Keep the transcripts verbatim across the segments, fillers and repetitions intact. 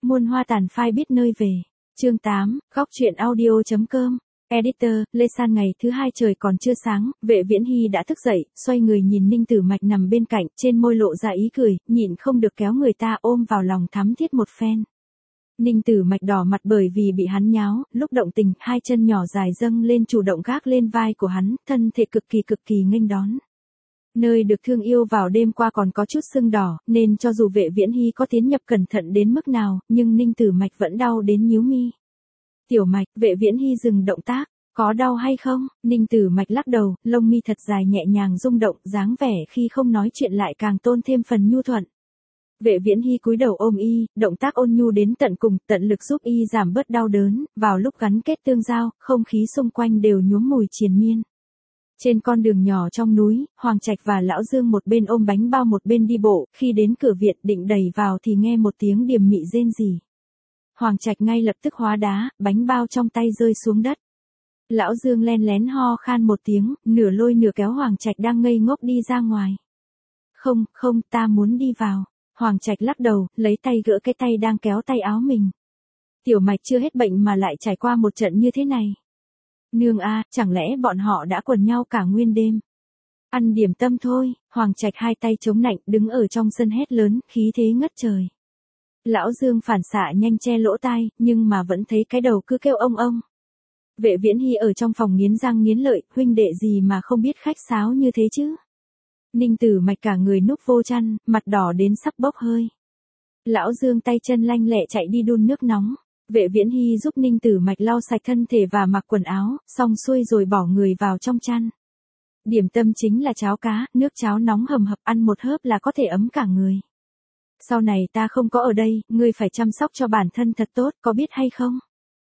Muôn hoa tàn phai biết nơi về. Chương tám, góc truyện audio.com. Editor, Lê San ngày thứ hai trời còn chưa sáng, Vệ Viễn Hy đã thức dậy, xoay người nhìn Ninh Tử Mạch nằm bên cạnh, trên môi lộ ra ý cười, nhịn không được kéo người ta ôm vào lòng thắm thiết một phen. Ninh Tử Mạch đỏ mặt bởi vì bị hắn nháo, lúc động tình, hai chân nhỏ dài dâng lên chủ động gác lên vai của hắn, thân thể cực kỳ cực kỳ nghênh đón. Nơi được thương yêu vào đêm qua còn có chút sưng đỏ, nên cho dù Vệ Viễn Hy có tiến nhập cẩn thận đến mức nào, nhưng Ninh Tử Mạch vẫn đau đến nhíu mi. Tiểu Mạch, Vệ Viễn Hy dừng động tác, có đau hay không? Ninh Tử Mạch lắc đầu, lông mi thật dài nhẹ nhàng rung động, dáng vẻ khi không nói chuyện lại càng tôn thêm phần nhu thuận. Vệ Viễn Hy cúi đầu ôm y, động tác ôn nhu đến tận cùng, tận lực giúp y giảm bớt đau đớn, vào lúc gắn kết tương giao, không khí xung quanh đều nhuốm mùi triền miên. Trên con đường nhỏ trong núi, Hoàng Trạch và Lão Dương một bên ôm bánh bao một bên đi bộ, khi đến cửa viện định đẩy vào thì nghe một tiếng điềm mị rên rỉ. Hoàng Trạch ngay lập tức hóa đá, bánh bao trong tay rơi xuống đất. Lão Dương len lén ho khan một tiếng, nửa lôi nửa kéo Hoàng Trạch đang ngây ngốc đi ra ngoài. Không, không, ta muốn đi vào. Hoàng Trạch lắc đầu, lấy tay gỡ cái tay đang kéo tay áo mình. Tiểu Mạch chưa hết bệnh mà lại trải qua một trận như thế này. Nương a, chẳng lẽ bọn họ đã quần nhau cả nguyên đêm? Ăn điểm tâm thôi. Hoàng Trạch hai tay chống nạnh, đứng ở trong sân hét lớn, khí thế ngất trời. Lão Dương phản xạ nhanh che lỗ tai, nhưng mà vẫn thấy cái đầu cứ kêu ông ông. Vệ Viễn Hy ở trong phòng nghiến răng nghiến lợi, huynh đệ gì mà không biết khách sáo như thế chứ? Ninh Tử Mạch cả người núp vô chăn, mặt đỏ đến sắp bốc hơi. Lão Dương tay chân lanh lẹ chạy đi đun nước nóng. Vệ Viễn Hy giúp Ninh Tử Mạch lau sạch thân thể và mặc quần áo, xong xuôi rồi bỏ người vào trong chăn. Điểm tâm chính là cháo cá, nước cháo nóng hầm hập, ăn một hớp là có thể ấm cả người. Sau này ta không có ở đây, ngươi phải chăm sóc cho bản thân thật tốt, có biết hay không?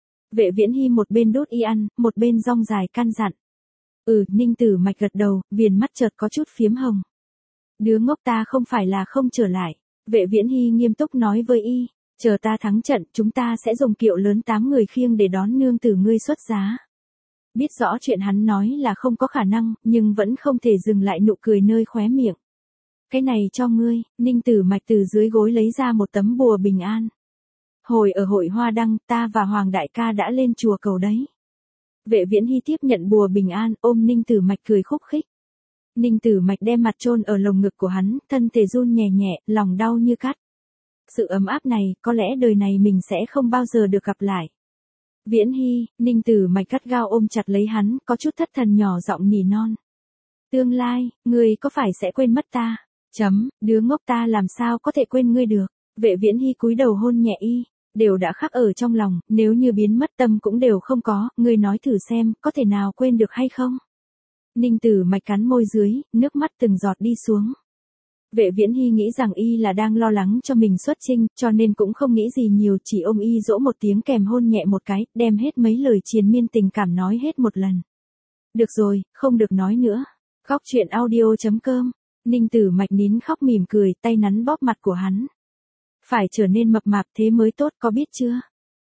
Vệ Viễn Hy một bên đốt y ăn, một bên rong dài căn dặn. Ừ, Ninh Tử Mạch gật đầu, viền mắt chợt có chút phiếm hồng. Đứa ngốc ta không phải là không trở lại. Vệ Viễn Hy nghiêm túc nói với y, chờ ta thắng trận, chúng ta sẽ dùng kiệu lớn tám người khiêng để đón nương tử ngươi xuất giá. Biết rõ chuyện hắn nói là không có khả năng, nhưng vẫn không thể dừng lại nụ cười nơi khóe miệng. Cái này cho ngươi. Ninh Tử Mạch từ dưới gối lấy ra một tấm bùa bình an. Hồi ở hội Hoa Đăng, ta và Hoàng đại ca đã lên chùa cầu đấy. Vệ Viễn Hy tiếp nhận bùa bình an, ôm Ninh Tử Mạch cười khúc khích. Ninh Tử Mạch đem mặt chôn ở lồng ngực của hắn, thân thể run nhẹ nhẹ, lòng đau như cắt. Sự ấm áp này, có lẽ đời này mình sẽ không bao giờ được gặp lại. Viễn Hy, Ninh Tử Mạch gắt gao ôm chặt lấy hắn, có chút thất thần nhỏ giọng nỉ non. Tương lai, ngươi có phải sẽ quên mất ta? Chấm, đứa ngốc ta làm sao có thể quên ngươi được? Vệ Viễn Hy cúi đầu hôn nhẹ y, đều đã khắc ở trong lòng, nếu như biến mất tâm cũng đều không có, ngươi nói thử xem, có thể nào quên được hay không? Ninh Tử Mạch cắn môi dưới, nước mắt từng giọt đi xuống. Vệ Viễn Hy nghĩ rằng y là đang lo lắng cho mình xuất trinh, cho nên cũng không nghĩ gì nhiều, chỉ ôm y dỗ một tiếng kèm hôn nhẹ một cái, đem hết mấy lời triền miên tình cảm nói hết một lần. Được rồi, không được nói nữa. Góc truyện audio.com. Ninh Tử Mạch nín khóc mỉm cười, tay nắn bóp mặt của hắn. Phải trở nên mập mạp thế mới tốt, có biết chưa?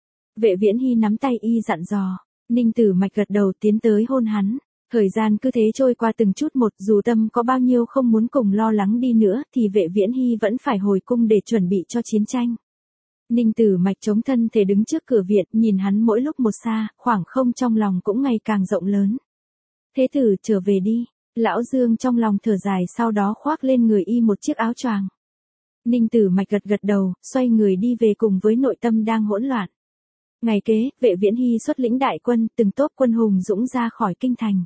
Vệ Viễn Hy nắm tay y dặn dò. Ninh Tử Mạch gật đầu tiến tới hôn hắn. Thời gian cứ thế trôi qua từng chút một, dù tâm có bao nhiêu không muốn cùng lo lắng đi nữa, thì Vệ Viễn Hy vẫn phải hồi cung để chuẩn bị cho chiến tranh. Ninh Tử Mạch chống thân thể đứng trước cửa viện, nhìn hắn mỗi lúc một xa, khoảng không trong lòng cũng ngày càng rộng lớn. Thế tử trở về đi. Lão Dương trong lòng thở dài, sau đó khoác lên người y một chiếc áo choàng. Ninh Tử Mạch gật gật đầu, xoay người đi về cùng với nội tâm đang hỗn loạn. Ngày kế, Vệ Viễn Hy xuất lĩnh đại quân, từng tốp quân hùng dũng ra khỏi kinh thành.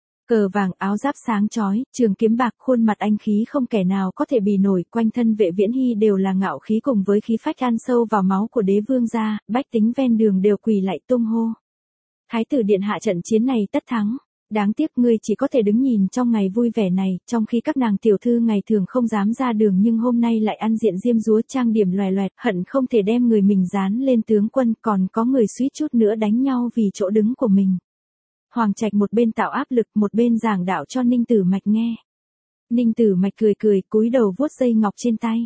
Cờ vàng, áo giáp sáng chói, trường kiếm bạc, khuôn mặt anh khí không kẻ nào có thể bì nổi, quanh thân Vệ Viễn Hy đều là ngạo khí cùng với khí phách ăn sâu vào máu của đế vương gia, bách tính ven đường đều quỳ lạy tung hô. Thái tử điện hạ, trận chiến này tất thắng. Đáng tiếc ngươi chỉ có thể đứng nhìn trong ngày vui vẻ này, trong khi các nàng tiểu thư ngày thường không dám ra đường nhưng hôm nay lại ăn diện diêm dúa trang điểm loè loẹt, hận không thể đem người mình dán lên tướng quân, còn có người suýt chút nữa đánh nhau vì chỗ đứng của mình. Hoàng Trạch một bên tạo áp lực, một bên giảng đạo cho Ninh Tử Mạch nghe. Ninh Tử Mạch cười cười, cúi đầu vuốt dây ngọc trên tay.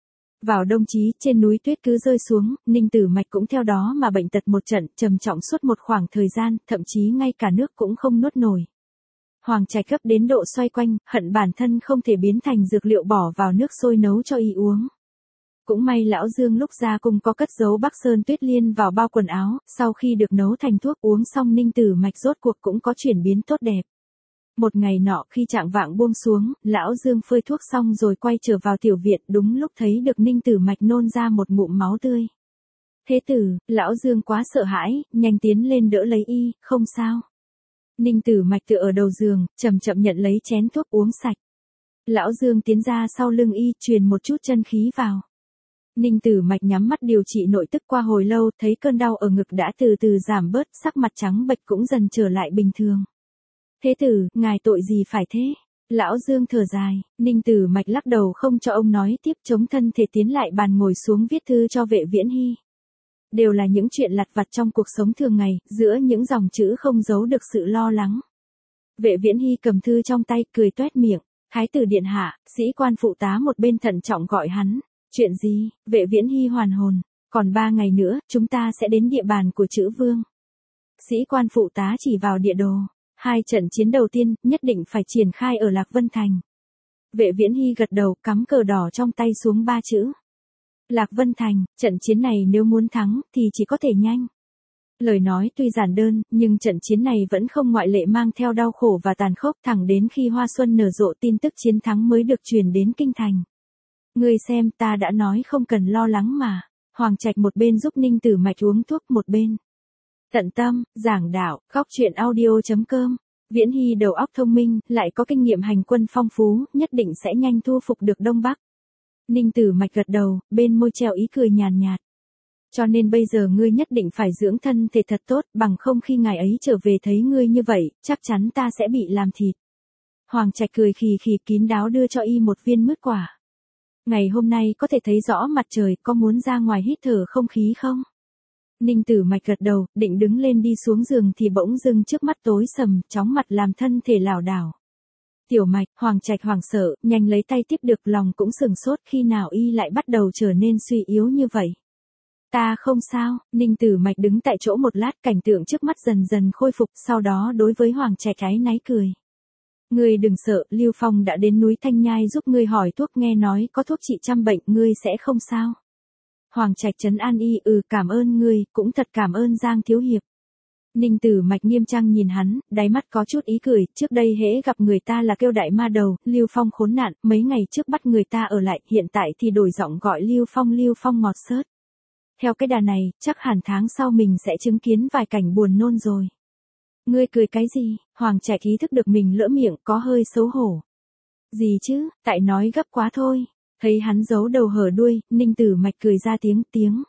Vào đông chí, trên núi tuyết cứ rơi xuống, Ninh Tử Mạch cũng theo đó mà bệnh tật một trận, trầm trọng suốt một khoảng thời gian, thậm chí ngay cả nước cũng không nuốt nổi. Hoàng Trạch gấp đến độ xoay quanh, hận bản thân không thể biến thành dược liệu bỏ vào nước sôi nấu cho y uống. Cũng may lão Dương lúc ra cùng có cất giấu Bắc Sơn Tuyết Liên vào bao quần áo, sau khi được nấu thành thuốc uống xong Ninh Tử Mạch rốt cuộc cũng có chuyển biến tốt đẹp. Một ngày nọ khi trạng vạng buông xuống, lão Dương phơi thuốc xong rồi quay trở vào tiểu viện, đúng lúc thấy được Ninh Tử Mạch nôn ra một ngụm máu tươi. Thế tử, lão Dương quá sợ hãi, nhanh tiến lên đỡ lấy y, không sao. Ninh Tử Mạch tựa ở đầu giường, chậm chậm nhận lấy chén thuốc uống sạch. Lão Dương tiến ra sau lưng y, truyền một chút chân khí vào. Ninh Tử Mạch nhắm mắt điều trị nội tức qua hồi lâu, thấy cơn đau ở ngực đã từ từ giảm bớt, sắc mặt trắng bệch cũng dần trở lại bình thường. Thế tử, ngài tội gì phải thế? Lão Dương thở dài, Ninh Tử Mạch lắc đầu không cho ông nói tiếp, chống thân thể tiến lại bàn ngồi xuống viết thư cho Vệ Viễn Hy. Đều là những chuyện lặt vặt trong cuộc sống thường ngày, giữa những dòng chữ không giấu được sự lo lắng. Vệ Viễn Hy cầm thư trong tay, cười toét miệng. Thái tử điện hạ, sĩ quan phụ tá một bên thận trọng gọi hắn. Chuyện gì? Vệ Viễn Hy hoàn hồn. Còn ba ngày nữa, chúng ta sẽ đến địa bàn của Chữ Vương. Sĩ quan phụ tá chỉ vào địa đồ. Hai trận chiến đầu tiên, nhất định phải triển khai ở Lạc Vân Thành. Vệ Viễn Hy gật đầu, cắm cờ đỏ trong tay xuống ba chữ. Lạc Vân Thành, trận chiến này nếu muốn thắng, thì chỉ có thể nhanh. Lời nói tuy giản đơn, nhưng trận chiến này vẫn không ngoại lệ mang theo đau khổ và tàn khốc, thẳng đến khi hoa xuân nở rộ tin tức chiến thắng mới được truyền đến kinh thành. Ngươi xem, ta đã nói không cần lo lắng mà. Hoàng Trạch một bên giúp Ninh Tử Mạch uống thuốc, một bên tận tâm giảng đạo. Góc truyện audio chấm com. Viễn Hy đầu óc thông minh, lại có kinh nghiệm hành quân phong phú, nhất định sẽ nhanh thu phục được Đông Bắc. Ninh Tử Mạch gật đầu, bên môi treo ý cười nhàn nhạt. Cho nên bây giờ ngươi nhất định phải dưỡng thân thể thật tốt, bằng không khi ngài ấy trở về thấy ngươi như vậy, chắc chắn ta sẽ bị làm thịt. Hoàng Trạch cười khì khì, kín đáo đưa cho y một viên mứt quả. Ngày hôm nay có thể thấy rõ mặt trời, có muốn ra ngoài hít thở không khí không? Ninh Tử Mạch gật đầu, định đứng lên đi xuống giường thì bỗng dưng trước mắt tối sầm, chóng mặt làm thân thể lảo đảo. Tiểu Mạch, Hoàng Trạch hoảng sợ, nhanh lấy tay tiếp được, lòng cũng sừng sốt, khi nào y lại bắt đầu trở nên suy yếu như vậy. Ta không sao. Ninh Tử Mạch đứng tại chỗ một lát, cảnh tượng trước mắt dần dần khôi phục, sau đó đối với Hoàng Trạch áy náy cười. Ngươi đừng sợ, Lưu Phong đã đến núi Thanh Nhai giúp ngươi hỏi thuốc, nghe nói có thuốc trị trăm bệnh, ngươi sẽ không sao. Hoàng Trạch trấn an y, ừ cảm ơn ngươi, cũng thật cảm ơn Giang thiếu hiệp. Ninh Tử Mạch nghiêm trang nhìn hắn, đáy mắt có chút ý cười, trước đây hễ gặp người ta là kêu đại ma đầu, Lưu Phong khốn nạn, mấy ngày trước bắt người ta ở lại, hiện tại thì đổi giọng gọi Lưu Phong Lưu Phong ngọt xớt. Theo cái đà này, chắc hẳn tháng sau mình sẽ chứng kiến vài cảnh buồn nôn rồi. Ngươi cười cái gì? Hoàng Trạch ý thức được mình lỡ miệng, có hơi xấu hổ. Gì chứ, tại nói gấp quá thôi. Thấy hắn giấu đầu hở đuôi, Ninh Tử Mạch cười ra tiếng tiếng.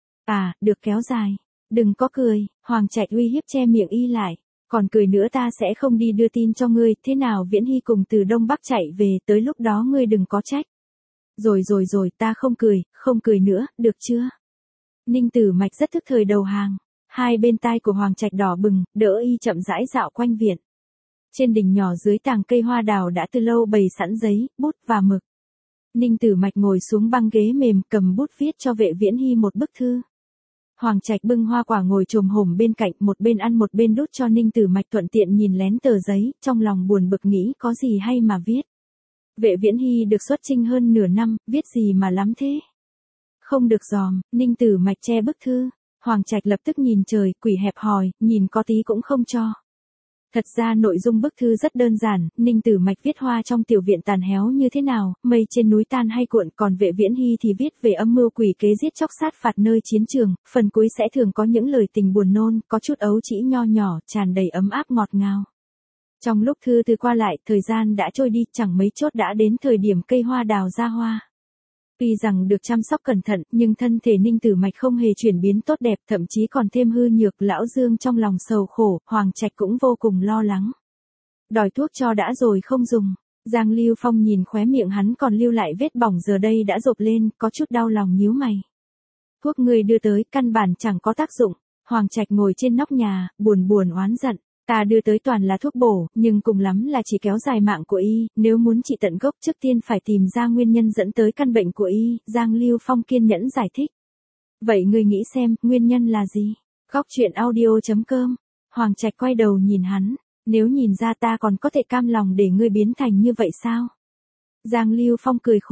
À, được kéo dài. Đừng có cười. Hoàng Trạch uy hiếp che miệng y lại. Còn cười nữa ta sẽ không đi đưa tin cho ngươi, thế nào Viễn Hy cùng từ Đông Bắc chạy về, tới lúc đó ngươi đừng có trách. Rồi rồi rồi, ta không cười, không cười nữa, được chưa? Ninh Tử Mạch rất thức thời đầu hàng. Hai bên tai của Hoàng Trạch đỏ bừng, đỡ y chậm rãi dạo quanh viện. Trên đỉnh nhỏ dưới tàng cây hoa đào đã từ lâu bày sẵn giấy, bút và mực. Ninh Tử Mạch ngồi xuống băng ghế mềm, cầm bút viết cho Vệ Viễn Hy một bức thư. Hoàng Trạch bưng hoa quả ngồi chồm hổm bên cạnh, một bên ăn một bên đút cho Ninh Tử Mạch, thuận tiện nhìn lén tờ giấy, trong lòng buồn bực nghĩ có gì hay mà viết. Vệ Viễn Hy được xuất chinh hơn nửa năm, viết gì mà lắm thế? Không được dòm. Ninh Tử Mạch che bức thư. Hoàng Trạch lập tức nhìn trời, quỷ hẹp hòi, nhìn có tí cũng không cho. Thật ra nội dung bức thư rất đơn giản, Ninh Tử Mạch viết hoa trong tiểu viện tàn héo như thế nào, mây trên núi tan hay cuộn, còn Vệ Viễn Hy thì viết về âm mưu quỷ kế giết chóc sát phạt nơi chiến trường, phần cuối sẽ thường có những lời tình buồn nôn, có chút ấu trĩ nho nhỏ, tràn đầy ấm áp ngọt ngào. Trong lúc thư từ qua lại, thời gian đã trôi đi, chẳng mấy chốt đã đến thời điểm cây hoa đào ra hoa. Tuy rằng được chăm sóc cẩn thận, nhưng thân thể Ninh Tử Mạch không hề chuyển biến tốt đẹp, thậm chí còn thêm hư nhược, lão Dương trong lòng sầu khổ, Hoàng Trạch cũng vô cùng lo lắng. Đòi thuốc cho đã rồi không dùng. Giang Lưu Phong nhìn khóe miệng hắn còn lưu lại vết bỏng giờ đây đã rộp lên, có chút đau lòng nhíu mày. Thuốc người đưa tới, căn bản chẳng có tác dụng. Hoàng Trạch ngồi trên nóc nhà, buồn buồn oán giận. Ta đưa tới toàn là thuốc bổ, nhưng cùng lắm là chỉ kéo dài mạng của y, nếu muốn trị tận gốc trước tiên phải tìm ra nguyên nhân dẫn tới căn bệnh của y, Giang Lưu Phong kiên nhẫn giải thích. Vậy ngươi nghĩ xem, nguyên nhân là gì? Góc truyện audio chấm com. Hoàng Trạch quay đầu nhìn hắn, nếu nhìn ra ta còn có thể cam lòng để ngươi biến thành như vậy sao? Giang Lưu Phong cười khổ,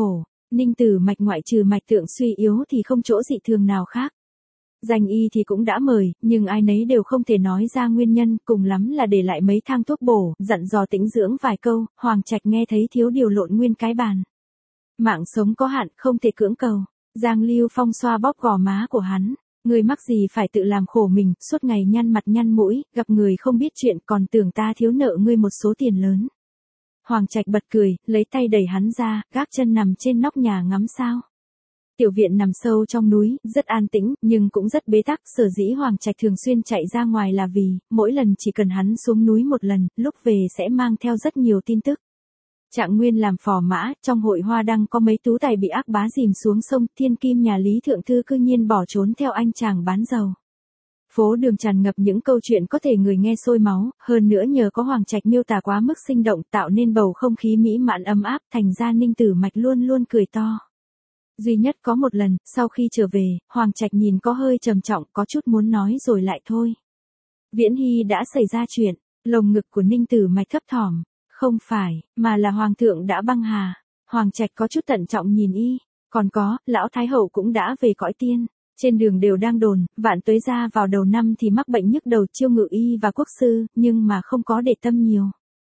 Ninh Tử Mạch ngoại trừ mạch tượng suy yếu thì không chỗ dị thường nào khác. Danh y thì cũng đã mời, nhưng ai nấy đều không thể nói ra nguyên nhân, cùng lắm là để lại mấy thang thuốc bổ, dặn dò tĩnh dưỡng vài câu, Hoàng Trạch nghe thấy thiếu điều lộn nguyên cái bàn. Mạng sống có hạn, không thể cưỡng cầu. Giang Lưu Phong xoa bóp gò má của hắn. Người mắc gì phải tự làm khổ mình, suốt ngày nhăn mặt nhăn mũi, gặp người không biết chuyện còn tưởng ta thiếu nợ ngươi một số tiền lớn. Hoàng Trạch bật cười, lấy tay đẩy hắn ra, gác chân nằm trên nóc nhà ngắm sao. Tiểu viện nằm sâu trong núi, rất an tĩnh, nhưng cũng rất bế tắc, sở dĩ Hoàng Trạch thường xuyên chạy ra ngoài là vì, mỗi lần chỉ cần hắn xuống núi một lần, lúc về sẽ mang theo rất nhiều tin tức. Trạng Nguyên làm phò mã, trong hội hoa đăng có mấy tú tài bị ác bá dìm xuống sông, thiên kim nhà Lý Thượng Thư cư nhiên bỏ trốn theo anh chàng bán dầu. Phố đường tràn ngập những câu chuyện có thể người nghe sôi máu, hơn nữa nhờ có Hoàng Trạch miêu tả quá mức sinh động tạo nên bầu không khí mỹ mãn ấm áp, thành ra Ninh Tử Mạch luôn luôn cười to. Duy nhất có một lần, sau khi trở về, Hoàng Trạch nhìn có hơi trầm trọng, có chút muốn nói rồi lại thôi. Viễn Hy đã xảy ra chuyện, lồng ngực của Ninh Tử Mạch thấp thỏm. Không phải, mà là Hoàng thượng đã băng hà. Hoàng Trạch có chút thận trọng nhìn y. Còn có, lão Thái Hậu cũng đã về cõi tiên. Trên đường đều đang đồn, Vạn Tuế gia vào đầu năm thì mắc bệnh nhức đầu Chiêu Ngự y và Quốc sư, nhưng mà không có để tâm nhiều.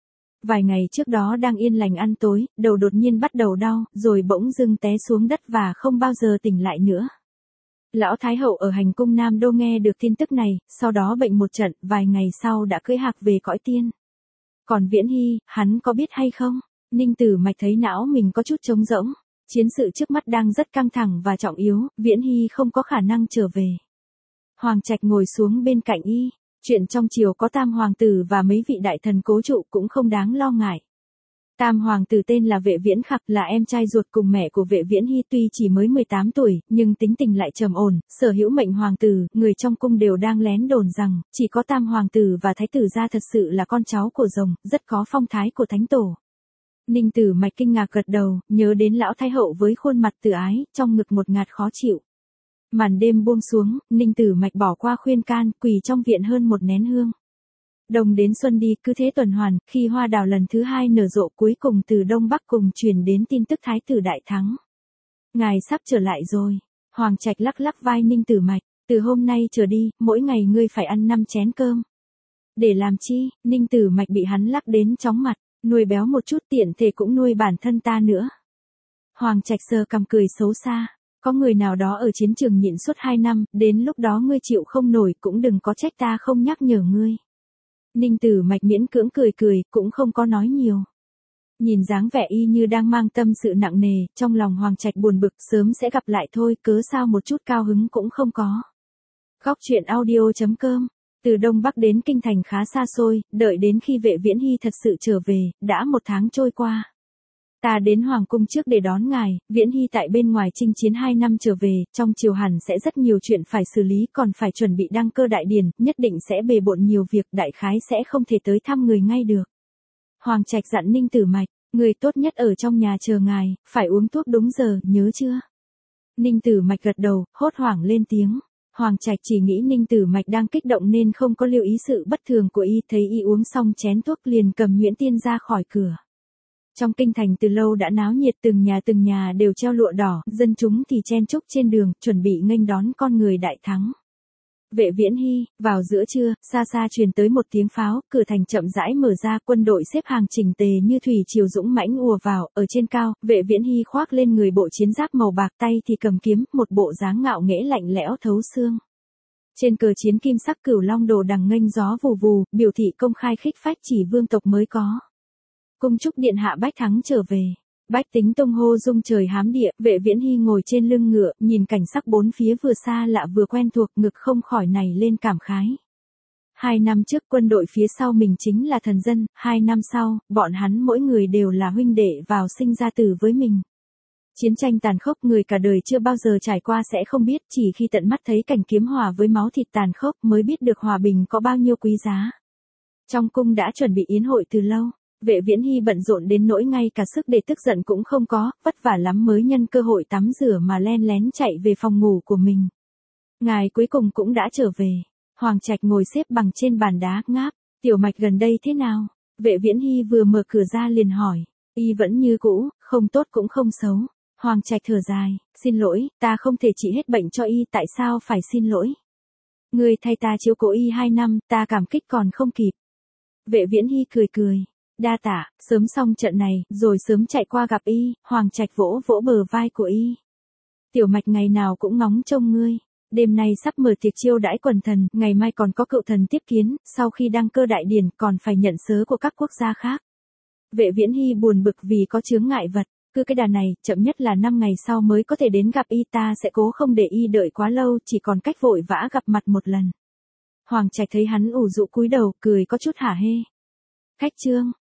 Vài ngày trước đó đang yên lành ăn tối, đầu đột nhiên bắt đầu đau, rồi bỗng dưng té xuống đất và không bao giờ tỉnh lại nữa. Lão Thái Hậu ở hành cung Nam Đô nghe được tin tức này, sau đó bệnh một trận, vài ngày sau đã cưỡi hạc về cõi tiên. Còn Viễn Hy, hắn có biết hay không? Ninh Tử Mạch thấy não mình có chút trống rỗng. Chiến sự trước mắt đang rất căng thẳng và trọng yếu, Viễn Hy không có khả năng trở về. Hoàng Trạch ngồi xuống bên cạnh y. Chuyện trong triều có tam hoàng tử và mấy vị đại thần cố trụ cũng không đáng lo ngại. Tam hoàng tử tên là Vệ Viễn Khặc, là em trai ruột cùng mẹ của Vệ Viễn Hy, tuy chỉ mới mười tám tuổi, nhưng tính tình lại trầm ổn, sở hữu mệnh hoàng tử, người trong cung đều đang lén đồn rằng, chỉ có tam hoàng tử và thái tử gia thật sự là con cháu của rồng, rất có phong thái của thánh tổ. Ninh Tử Mạch kinh ngạc gật đầu, nhớ đến lão thái hậu với khuôn mặt từ ái, trong ngực một ngạt khó chịu. Màn đêm buông xuống, Ninh Tử Mạch bỏ qua khuyên can, quỳ trong viện hơn một nén hương. Đông đến xuân đi, cứ thế tuần hoàn, khi hoa đào lần thứ hai nở rộ cuối cùng từ Đông Bắc cùng truyền đến tin tức thái tử đại thắng. Ngài sắp trở lại rồi. Hoàng Trạch lắc lắc vai Ninh Tử Mạch, từ hôm nay trở đi, mỗi ngày ngươi phải ăn năm chén cơm. Để làm chi? Ninh Tử Mạch bị hắn lắc đến chóng mặt, nuôi béo một chút tiện thể cũng nuôi bản thân ta nữa. Hoàng Trạch sờ cằm cười xấu xa. Có người nào đó ở chiến trường nhịn suốt hai năm, đến lúc đó ngươi chịu không nổi cũng đừng có trách ta không nhắc nhở ngươi. Ninh Tử Mạch miễn cưỡng cười cười, cũng không có nói nhiều. Nhìn dáng vẻ y như đang mang tâm sự nặng nề, trong lòng Hoàng Trạch buồn bực, sớm sẽ gặp lại thôi, cớ sao một chút cao hứng cũng không có. Góc truyện audio chấm com. Từ Đông Bắc đến Kinh Thành khá xa xôi, đợi đến khi Vệ Viễn Hy thật sự trở về, đã một tháng trôi qua. Ta đến Hoàng cung trước để đón ngài, Viễn Hy tại bên ngoài chinh chiến hai năm trở về, trong triều hẳn sẽ rất nhiều chuyện phải xử lý, còn phải chuẩn bị đăng cơ đại điển, nhất định sẽ bề bộn nhiều việc, đại khái sẽ không thể tới thăm người ngay được. Hoàng Trạch dặn Ninh Tử Mạch, người tốt nhất ở trong nhà chờ ngài, phải uống thuốc đúng giờ, nhớ chưa? Ninh Tử Mạch gật đầu, hốt hoảng lên tiếng. Hoàng Trạch chỉ nghĩ Ninh Tử Mạch đang kích động nên không có lưu ý sự bất thường của y, thấy y uống xong chén thuốc liền cầm nhuyễn tiên ra khỏi cửa. Trong kinh thành từ lâu đã náo nhiệt, từng nhà từng nhà đều treo lụa đỏ, dân chúng thì chen chúc trên đường, chuẩn bị nghênh đón con người đại thắng. Vệ Viễn Hy, vào giữa trưa, xa xa truyền tới một tiếng pháo, cửa thành chậm rãi mở ra, quân đội xếp hàng chỉnh tề như thủy triều dũng mãnh ùa vào, ở trên cao, Vệ Viễn Hy khoác lên người bộ chiến giáp màu bạc, tay thì cầm kiếm, một bộ dáng ngạo nghễ lạnh lẽo thấu xương. Trên cờ chiến kim sắc cửu long đồ đằng nghênh gió vù vù, biểu thị công khai khích phách chỉ vương tộc mới có. Cung chúc điện hạ bách thắng trở về. Bách tính tung hô rung trời hám địa, Vệ Viễn Hy ngồi trên lưng ngựa, nhìn cảnh sắc bốn phía vừa xa lạ vừa quen thuộc, ngực không khỏi nảy lên cảm khái. Hai năm trước quân đội phía sau mình chính là thần dân, hai năm sau, bọn hắn mỗi người đều là huynh đệ vào sinh ra tử với mình. Chiến tranh tàn khốc người cả đời chưa bao giờ trải qua sẽ không biết, chỉ khi tận mắt thấy cảnh kiếm hòa với máu thịt tàn khốc mới biết được hòa bình có bao nhiêu quý giá. Trong cung đã chuẩn bị yến hội từ lâu. Vệ Viễn Hy bận rộn đến nỗi ngay cả sức để tức giận cũng không có, vất vả lắm mới nhân cơ hội tắm rửa mà len lén chạy về phòng ngủ của mình. Ngài cuối cùng cũng đã trở về. Hoàng Trạch ngồi xếp bằng trên bàn đá, ngáp, Tiểu Mạch gần đây thế nào? Vệ Viễn Hy vừa mở cửa ra liền hỏi, y vẫn như cũ, không tốt cũng không xấu. Hoàng Trạch thở dài, xin lỗi, ta không thể trị hết bệnh cho y, tại sao phải xin lỗi? Ngươi thay ta chiếu cố y hai năm, ta cảm kích còn không kịp. Vệ Viễn Hy cười cười, đa tạ, sớm xong trận này, rồi sớm chạy qua gặp y. Hoàng Trạch vỗ vỗ bờ vai của y. Tiểu Mạch ngày nào cũng ngóng trông ngươi. Đêm nay sắp mở tiệc chiêu đãi quần thần, ngày mai còn có cựu thần tiếp kiến, sau khi đăng cơ đại điển còn phải nhận sớ của các quốc gia khác. Vệ Viễn Hy buồn bực vì có chướng ngại vật, cứ cái đà này, chậm nhất là năm ngày sau mới có thể đến gặp y, ta sẽ cố không để y đợi quá lâu, chỉ còn cách vội vã gặp mặt một lần. Hoàng Trạch thấy hắn ủ rũ cúi đầu, cười có chút hả hê. Khách trương,